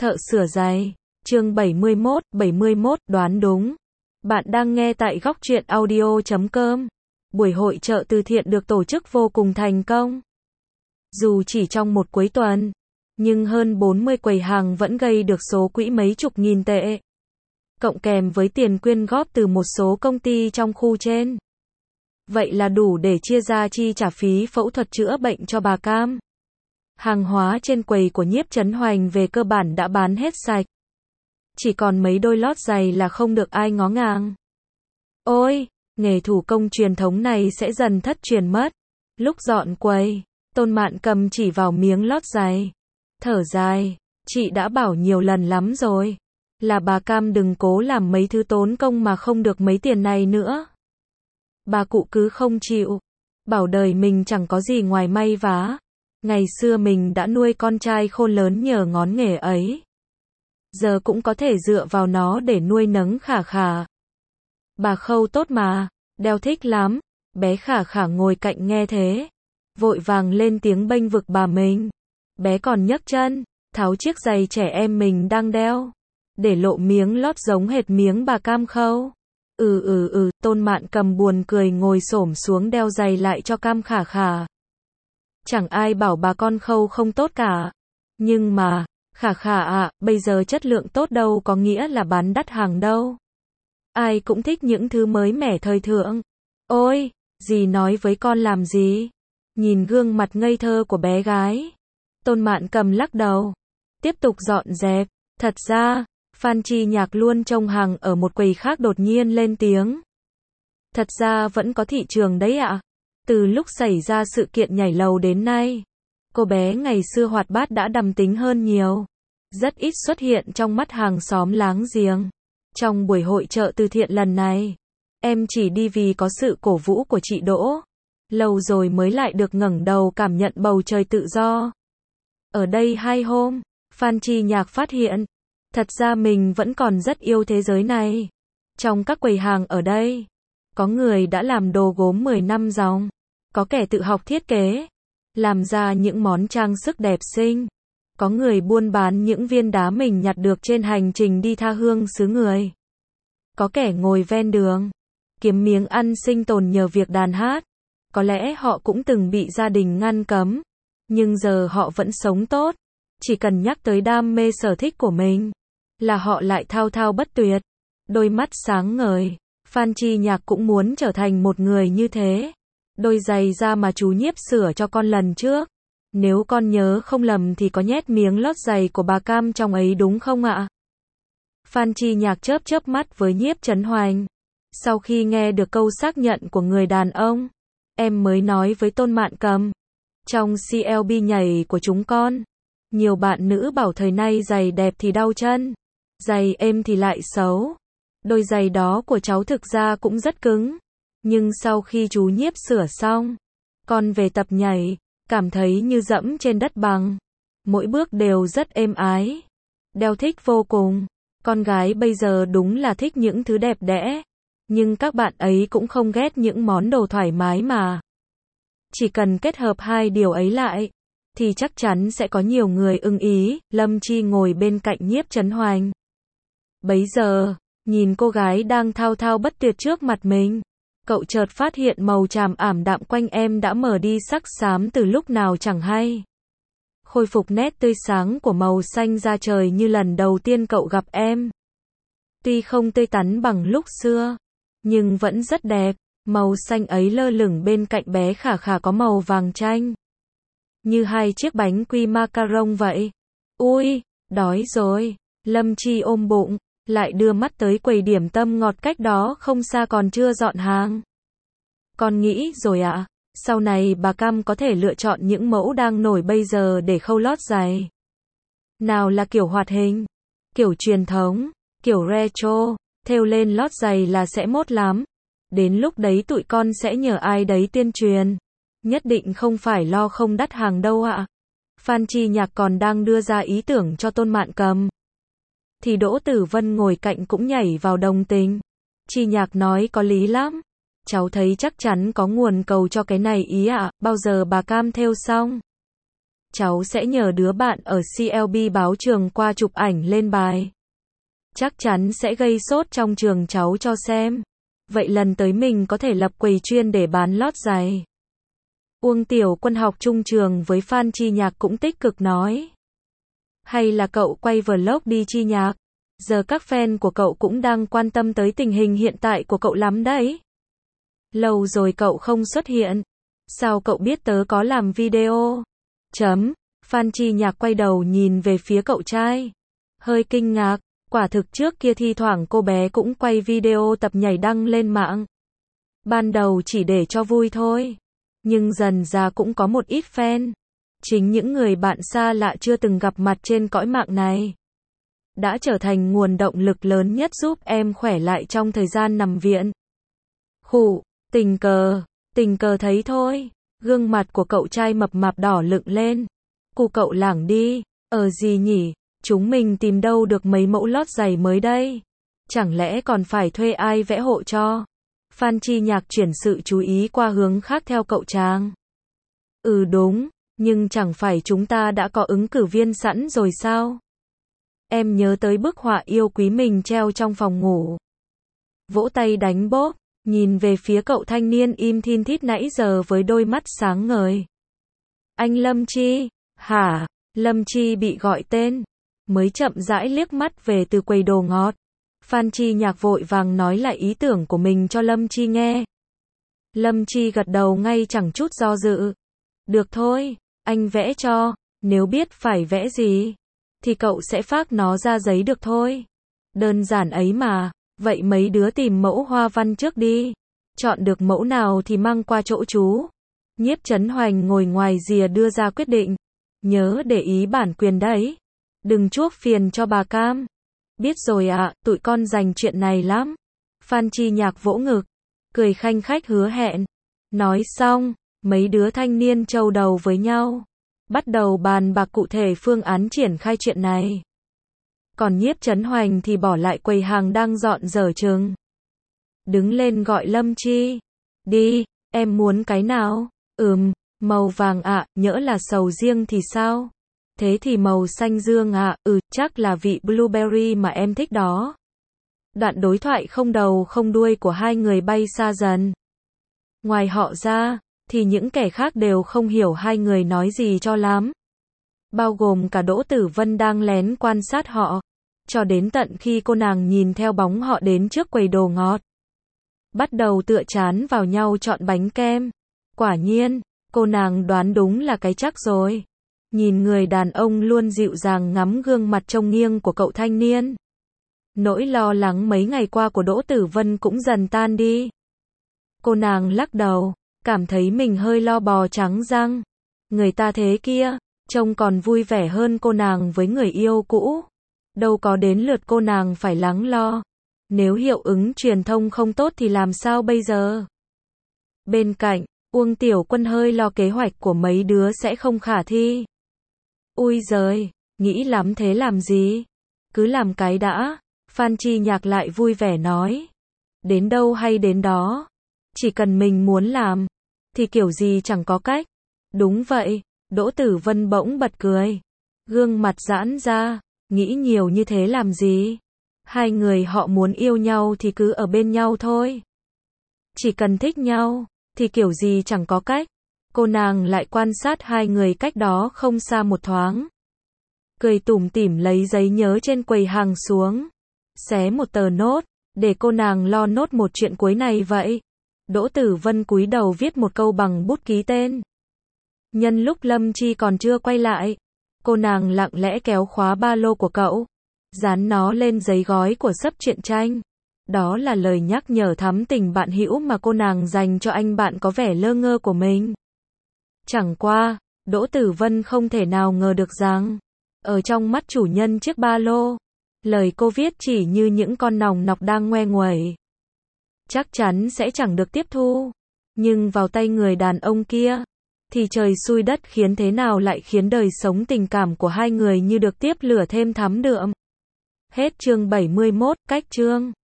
Thợ sửa giày, chương 71 đoán đúng. Bạn đang nghe tại góc truyện audio.com. Buổi hội chợ từ thiện được tổ chức vô cùng thành công. Dù chỉ trong một cuối tuần, nhưng hơn 40 quầy hàng vẫn gây được số quỹ mấy chục nghìn tệ. Cộng kèm với tiền quyên góp từ một số công ty trong khu trên. Vậy là đủ để chia ra chi trả phí phẫu thuật chữa bệnh cho bà Cam. Hàng hóa trên quầy của Nhiếp Trấn Hoành về cơ bản đã bán hết sạch. Chỉ còn mấy đôi lót giày là không được ai ngó ngàng. Ôi, nghề thủ công truyền thống này sẽ dần thất truyền mất. Lúc dọn quầy, Tôn Mạn Cầm chỉ vào miếng lót giày. Thở dài, chị đã bảo nhiều lần lắm rồi. Là bà Cam đừng cố làm mấy thứ tốn công mà không được mấy tiền này nữa. Bà cụ cứ không chịu. Bảo đời mình chẳng có gì ngoài may vá. Ngày xưa mình đã nuôi con trai khôn lớn nhờ ngón nghề ấy. Giờ cũng có thể dựa vào nó để nuôi nấng Khả Khả. Bà Khâu tốt mà, đeo thích lắm. Bé Khả Khả ngồi cạnh nghe thế, vội vàng lên tiếng bênh vực bà mình. Bé còn nhấc chân, tháo chiếc giày trẻ em mình đang đeo, để lộ miếng lót giống hệt miếng bà Cam Khâu. Tôn Mạn Cầm buồn cười ngồi xổm xuống đeo giày lại cho Cam Khả Khả. Chẳng ai bảo bà con Khâu không tốt cả. Nhưng mà, Khả Khả ạ, bây giờ chất lượng tốt đâu có nghĩa là bán đắt hàng đâu. Ai cũng thích những thứ mới mẻ thời thượng. Ôi, dì nói với con làm gì? Nhìn gương mặt ngây thơ của bé gái, Tôn Mạn Cầm lắc đầu, tiếp tục dọn dẹp. Thật ra, Phan Chi Nhạc luôn trông hàng ở một quầy khác đột nhiên lên tiếng. Thật ra vẫn có thị trường đấy ạ. Từ lúc xảy ra sự kiện nhảy lầu đến nay, cô bé ngày xưa hoạt bát đã đằm tính hơn nhiều. Rất ít xuất hiện trong mắt hàng xóm láng giềng. Trong buổi hội chợ từ thiện lần này, em chỉ đi vì có sự cổ vũ của chị Đỗ. Lâu rồi mới lại được ngẩng đầu cảm nhận bầu trời tự do. Ở đây 2 hôm, Phan Chi Nhạc phát hiện, thật ra mình vẫn còn rất yêu thế giới này. Trong các quầy hàng ở đây, có người đã làm đồ gốm 10 năm dòng, có kẻ tự học thiết kế, làm ra những món trang sức đẹp xinh, có người buôn bán những viên đá mình nhặt được trên hành trình đi tha hương xứ người, có kẻ ngồi ven đường, kiếm miếng ăn sinh tồn nhờ việc đàn hát. Có lẽ họ cũng từng bị gia đình ngăn cấm, nhưng giờ họ vẫn sống tốt. Chỉ cần nhắc tới đam mê sở thích của mình, là họ lại thao thao bất tuyệt, đôi mắt sáng ngời. Phan Chi Nhạc cũng muốn trở thành một người như thế. Đôi giày da mà chú Nhiếp sửa cho con lần trước, nếu con nhớ không lầm thì có nhét miếng lót giày của bà Cam trong ấy đúng không ạ? Phan Chi Nhạc chớp chớp mắt với Nhiếp Trấn Hoành. Sau khi nghe được câu xác nhận của người đàn ông, em mới nói với Tôn Mạn Cầm, trong CLB nhảy của chúng con, nhiều bạn nữ bảo thời nay giày đẹp thì đau chân, giày êm thì lại xấu. Đôi giày đó của cháu thực ra cũng rất cứng, nhưng sau khi chú Nhiếp sửa xong, con về tập nhảy, cảm thấy như dẫm trên đất bằng. Mỗi bước đều rất êm ái, đeo thích vô cùng. Con gái bây giờ đúng là thích những thứ đẹp đẽ, nhưng các bạn ấy cũng không ghét những món đồ thoải mái mà. Chỉ cần kết hợp hai điều ấy lại, thì chắc chắn sẽ có nhiều người ưng ý. Lâm Chi ngồi bên cạnh Nhiếp Trấn Hoành. Bấy giờ, nhìn cô gái đang thao thao bất tuyệt trước mặt mình, cậu chợt phát hiện màu tràm ảm đạm quanh em đã mở đi sắc xám từ lúc nào chẳng hay. Khôi phục nét tươi sáng của màu xanh da trời như lần đầu tiên cậu gặp em. Tuy không tươi tắn bằng lúc xưa, nhưng vẫn rất đẹp. Màu xanh ấy lơ lửng bên cạnh bé Khả Khả có màu vàng chanh, như hai chiếc bánh quy macaron vậy. Ui, đói rồi. Lâm Chi ôm bụng, lại đưa mắt tới quầy điểm tâm ngọt cách đó không xa còn chưa dọn hàng. Con nghĩ rồi ạ, sau này bà Cam có thể lựa chọn những mẫu đang nổi bây giờ để khâu lót giày. Nào là kiểu hoạt hình, kiểu truyền thống, kiểu retro, thêu lên lót giày là sẽ mốt lắm. Đến lúc đấy tụi con sẽ nhờ ai đấy tuyên truyền. Nhất định không phải lo không đắt hàng đâu ạ. Phan Chi Nhạc còn đang đưa ra ý tưởng cho Tôn Mạn Cầm, thì Đỗ Tử Vân ngồi cạnh cũng nhảy vào đồng tình. Chi Nhạc nói có lý lắm. Cháu thấy chắc chắn có nguồn cầu cho cái này ý ạ. Bao giờ bà Cam thêu xong? cháu sẽ nhờ đứa bạn ở CLB báo trường qua chụp ảnh lên bài. Chắc chắn sẽ gây sốt trong trường cháu cho xem. Vậy lần tới mình có thể lập quầy chuyên để bán lót giày. Uông Tiểu Quân học chung trường với Phan Chi Nhạc cũng tích cực nói. Hay là cậu quay vlog đi Chi Nhạc? Giờ các fan của cậu cũng đang quan tâm tới tình hình hiện tại của cậu lắm đấy. Lâu rồi cậu không xuất hiện. Sao cậu biết tớ có làm video? Phan Chi Nhạc quay đầu nhìn về phía cậu trai. Hơi kinh ngạc, quả thực trước kia thi thoảng cô bé cũng quay video tập nhảy đăng lên mạng. Ban đầu chỉ để cho vui thôi. Nhưng dần ra cũng có một ít fan. Chính những người bạn xa lạ chưa từng gặp mặt trên cõi mạng này. Đã trở thành nguồn động lực lớn nhất giúp em khỏe lại trong thời gian nằm viện. Khụ, tình cờ thấy thôi. Gương mặt của cậu trai mập mạp đỏ lựng lên. Cu cậu lảng đi, gì nhỉ, chúng mình tìm đâu được mấy mẫu lót giày mới đây. Chẳng lẽ còn phải thuê ai vẽ hộ cho? Phan Chi Nhạc chuyển sự chú ý qua hướng khác theo cậu chàng. Đúng, nhưng chẳng phải chúng ta đã có ứng cử viên sẵn rồi sao? Em nhớ tới bức họa yêu quý mình treo trong phòng ngủ. Vỗ tay đánh bốp, nhìn về phía cậu thanh niên im thin thít nãy giờ với đôi mắt sáng ngời. Anh Lâm Chi, hả? Lâm Chi bị gọi tên, mới chậm rãi liếc mắt về từ quầy đồ ngọt. Phan Chi Nhạc vội vàng nói lại ý tưởng của mình cho Lâm Chi nghe. Lâm Chi gật đầu ngay chẳng chút do dự. Được thôi, anh vẽ cho, nếu biết phải vẽ gì, thì cậu sẽ phác nó ra giấy được thôi. Đơn giản ấy mà, vậy mấy đứa tìm mẫu hoa văn trước đi. Chọn được mẫu nào thì mang qua chỗ chú. Nhiếp Chấn Hoành ngồi ngoài rìa đưa ra quyết định. Nhớ để ý bản quyền đấy. Đừng chuốc phiền cho bà Cam. Biết rồi ạ, tụi con dành chuyện này lắm. Phan Chi Nhạc vỗ ngực, cười khanh khách hứa hẹn. Nói xong, mấy đứa thanh niên trâu đầu với nhau. Bắt đầu bàn bạc cụ thể phương án triển khai chuyện này. Còn Nhiếp Chấn Hoành thì bỏ lại quầy hàng đang dọn dở chừng. Đứng lên gọi Lâm Chi. Đi, em muốn cái nào? Màu vàng ạ, nhỡ là sầu riêng thì sao? Thế thì màu xanh dương ạ, chắc là vị blueberry mà em thích đó. Đoạn đối thoại không đầu không đuôi của hai người bay xa dần. Ngoài họ ra, thì những kẻ khác đều không hiểu hai người nói gì cho lắm. Bao gồm cả Đỗ Tử Vân đang lén quan sát họ. Cho đến tận khi cô nàng nhìn theo bóng họ đến trước quầy đồ ngọt. Bắt đầu tựa chán vào nhau chọn bánh kem. Quả nhiên, cô nàng đoán đúng là cái chắc rồi. Nhìn người đàn ông luôn dịu dàng ngắm gương mặt trông nghiêng của cậu thanh niên. Nỗi lo lắng mấy ngày qua của Đỗ Tử Vân cũng dần tan đi. Cô nàng lắc đầu, cảm thấy mình hơi lo bò trắng răng. Người ta thế kia, trông còn vui vẻ hơn cô nàng với người yêu cũ. Đâu có đến lượt cô nàng phải lắng lo. Nếu hiệu ứng truyền thông không tốt thì làm sao bây giờ? Bên cạnh, Uông Tiểu Quân hơi lo kế hoạch của mấy đứa sẽ không khả thi. Ui giời, nghĩ lắm thế làm gì? Cứ làm cái đã. Phan Chi Nhạc lại vui vẻ nói. Đến đâu hay đến đó. Chỉ cần mình muốn làm, thì kiểu gì chẳng có cách. Đúng vậy, Đỗ Tử Vân bỗng bật cười. Gương mặt giãn ra, nghĩ nhiều như thế làm gì? Hai người họ muốn yêu nhau thì cứ ở bên nhau thôi. Chỉ cần thích nhau, thì kiểu gì chẳng có cách. Cô nàng lại quan sát hai người cách đó không xa một thoáng. Cười tủm tỉm lấy giấy nhớ trên quầy hàng xuống. Xé một tờ nốt, để cô nàng lo nốt một chuyện cuối này vậy. Đỗ Tử Vân cúi đầu viết một câu bằng bút ký tên. Nhân lúc Lâm Chi còn chưa quay lại, cô nàng lặng lẽ kéo khóa ba lô của cậu, dán nó lên giấy gói của sấp truyện tranh. Đó là lời nhắc nhở thắm tình bạn hữu mà cô nàng dành cho anh bạn có vẻ lơ ngơ của mình. Chẳng qua, Đỗ Tử Vân không thể nào ngờ được rằng, ở trong mắt chủ nhân chiếc ba lô, lời cô viết chỉ như những con nòng nọc đang ngoe nguẩy. Chắc chắn sẽ chẳng được tiếp thu. Nhưng vào tay người đàn ông kia, thì trời xui đất khiến thế nào lại khiến đời sống tình cảm của hai người như được tiếp lửa thêm thắm đượm. Hết chương 71, cách chương.